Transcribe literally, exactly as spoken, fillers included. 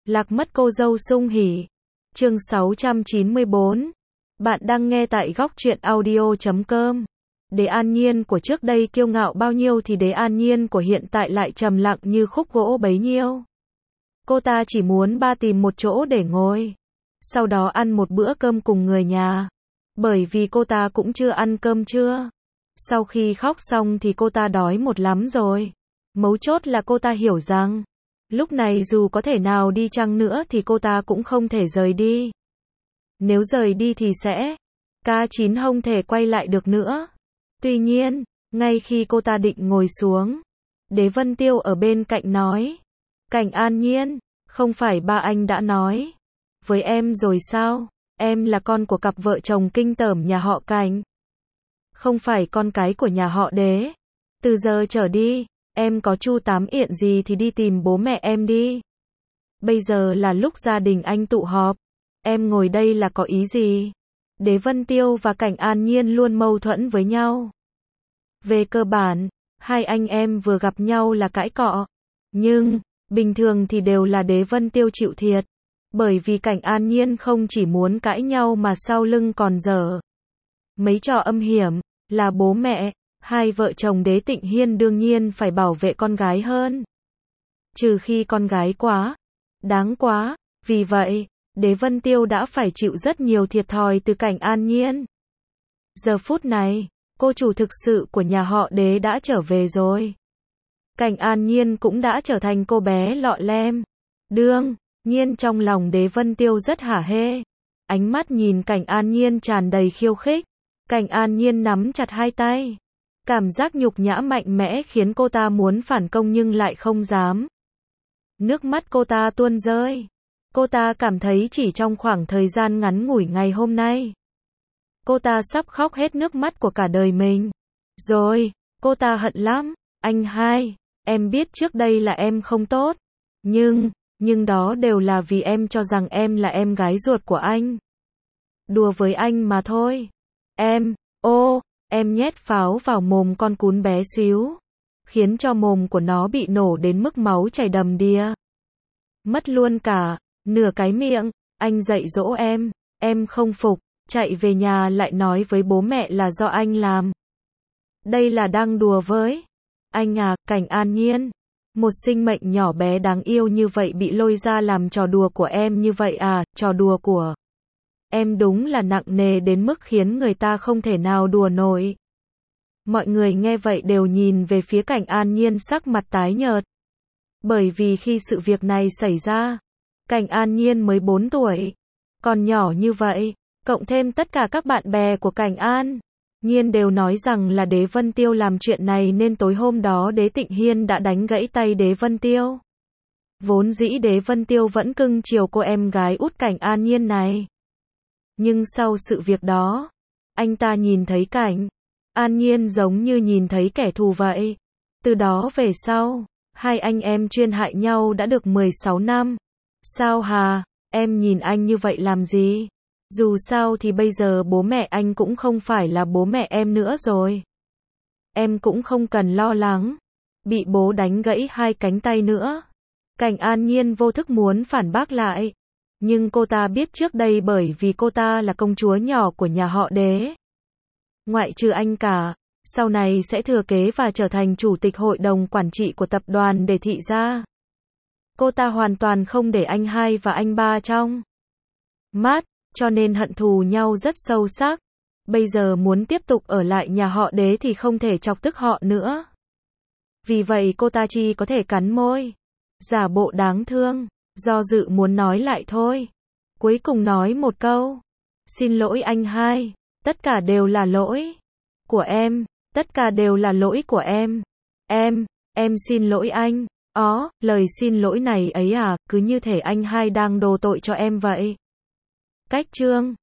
Lạc mất cô dâu sung hỉ. Chương sáu trăm chín mươi bốn. Bạn đang nghe tại góc truyện audio chấm com. Đế An Nhiên của trước đây kiêu ngạo bao nhiêu thì Đế An Nhiên của hiện tại lại trầm lặng như khúc gỗ bấy nhiêu. Cô ta chỉ muốn ba tìm một chỗ để ngồi, sau đó ăn một bữa cơm cùng người nhà. Bởi vì cô ta cũng chưa ăn cơm trưa. Sau khi khóc xong thì cô ta đói một lắm rồi. Mấu chốt là cô ta hiểu rằng, lúc này dù có thể nào đi chăng nữa thì cô ta cũng không thể rời đi. Nếu rời đi thì sẽ ca chín không thể quay lại được nữa. Tuy nhiên, ngay khi cô ta định ngồi xuống, Đế Vân Tiêu ở bên cạnh nói: Cảnh An Nhiên, không phải ba anh đã nói với em rồi sao? Em là con của cặp vợ chồng kinh tởm nhà họ Cảnh, không phải con cái của nhà họ Đế. Từ giờ trở đi, em có chu tám yện gì thì đi tìm bố mẹ em đi. Bây giờ là lúc gia đình anh tụ họp. Em ngồi đây là có ý gì? Đế Vân Tiêu và Cảnh An Nhiên luôn mâu thuẫn với nhau. Về cơ bản, hai anh em vừa gặp nhau là cãi cọ. Nhưng, bình thường thì đều là Đế Vân Tiêu chịu thiệt. Bởi vì Cảnh An Nhiên không chỉ muốn cãi nhau mà sau lưng còn dở mấy trò âm hiểm, là bố mẹ, hai vợ chồng Đế Tịnh Hiên đương nhiên phải bảo vệ con gái hơn. Trừ khi con gái quá đáng quá, vì vậy, Đế Vân Tiêu đã phải chịu rất nhiều thiệt thòi từ Cảnh An Nhiên. Giờ phút này, cô chủ thực sự của nhà họ Đế đã trở về rồi. Cảnh An Nhiên cũng đã trở thành cô bé lọ lem. Đương nhiên trong lòng Đế Vân Tiêu rất hả hê. Ánh mắt nhìn Cảnh An Nhiên tràn đầy khiêu khích. Cảnh An Nhiên nắm chặt hai tay. Cảm giác nhục nhã mạnh mẽ khiến cô ta muốn phản công nhưng lại không dám. Nước mắt cô ta tuôn rơi. Cô ta cảm thấy chỉ trong khoảng thời gian ngắn ngủi ngày hôm nay, cô ta sắp khóc hết nước mắt của cả đời mình. Rồi, cô ta hận lắm. Anh hai, em biết trước đây là em không tốt. Nhưng, nhưng đó đều là vì em cho rằng em là em gái ruột của anh. Đùa với anh mà thôi. Em, ô, em nhét pháo vào mồm con cún bé xíu, khiến cho mồm của nó bị nổ đến mức máu chảy đầm đìa. Mất luôn cả nửa cái miệng. Anh dạy dỗ em, em không phục, chạy về nhà lại nói với bố mẹ là do anh làm. Đây là đang đùa với anh à? Cảnh An Nhiên, một sinh mệnh nhỏ bé đáng yêu như vậy bị lôi ra làm trò đùa của em như vậy à? Trò đùa của em đúng là nặng nề đến mức khiến người ta không thể nào đùa nổi. Mọi người nghe vậy đều nhìn về phía Cảnh An Nhiên sắc mặt tái nhợt. Bởi vì khi sự việc này xảy ra, Cảnh An Nhiên mới bốn tuổi, còn nhỏ như vậy, cộng thêm tất cả các bạn bè của Cảnh An Nhiên đều nói rằng là Đế Vân Tiêu làm chuyện này nên tối hôm đó Đế Tịnh Hiên đã đánh gãy tay Đế Vân Tiêu. Vốn dĩ Đế Vân Tiêu vẫn cưng chiều cô em gái út Cảnh An Nhiên này. Nhưng sau sự việc đó, anh ta nhìn thấy Cảnh An Nhiên giống như nhìn thấy kẻ thù vậy. Từ đó về sau, hai anh em chuyên hại nhau đã được mười sáu năm. Sao hà, em nhìn anh như vậy làm gì? Dù sao thì bây giờ bố mẹ anh cũng không phải là bố mẹ em nữa rồi. Em cũng không cần lo lắng bị bố đánh gãy hai cánh tay nữa. Cảnh An Nhiên vô thức muốn phản bác lại. Nhưng cô ta biết trước đây bởi vì cô ta là công chúa nhỏ của nhà họ Đế. Ngoại trừ anh cả, sau này sẽ thừa kế và trở thành chủ tịch hội đồng quản trị của tập đoàn Đề Thị gia. Cô ta hoàn toàn không để anh hai và anh ba trong mắt, cho nên hận thù nhau rất sâu sắc. Bây giờ muốn tiếp tục ở lại nhà họ Đế thì không thể chọc tức họ nữa. Vì vậy cô ta chỉ có thể cắn môi, giả bộ đáng thương, do dự muốn nói lại thôi. Cuối cùng nói một câu: Xin lỗi anh hai, tất cả đều là lỗi của em, tất cả đều là lỗi của em. Em, em xin lỗi anh. Ó, lời xin lỗi này ấy à, cứ như thể anh hai đang đổ tội cho em vậy. Cách chương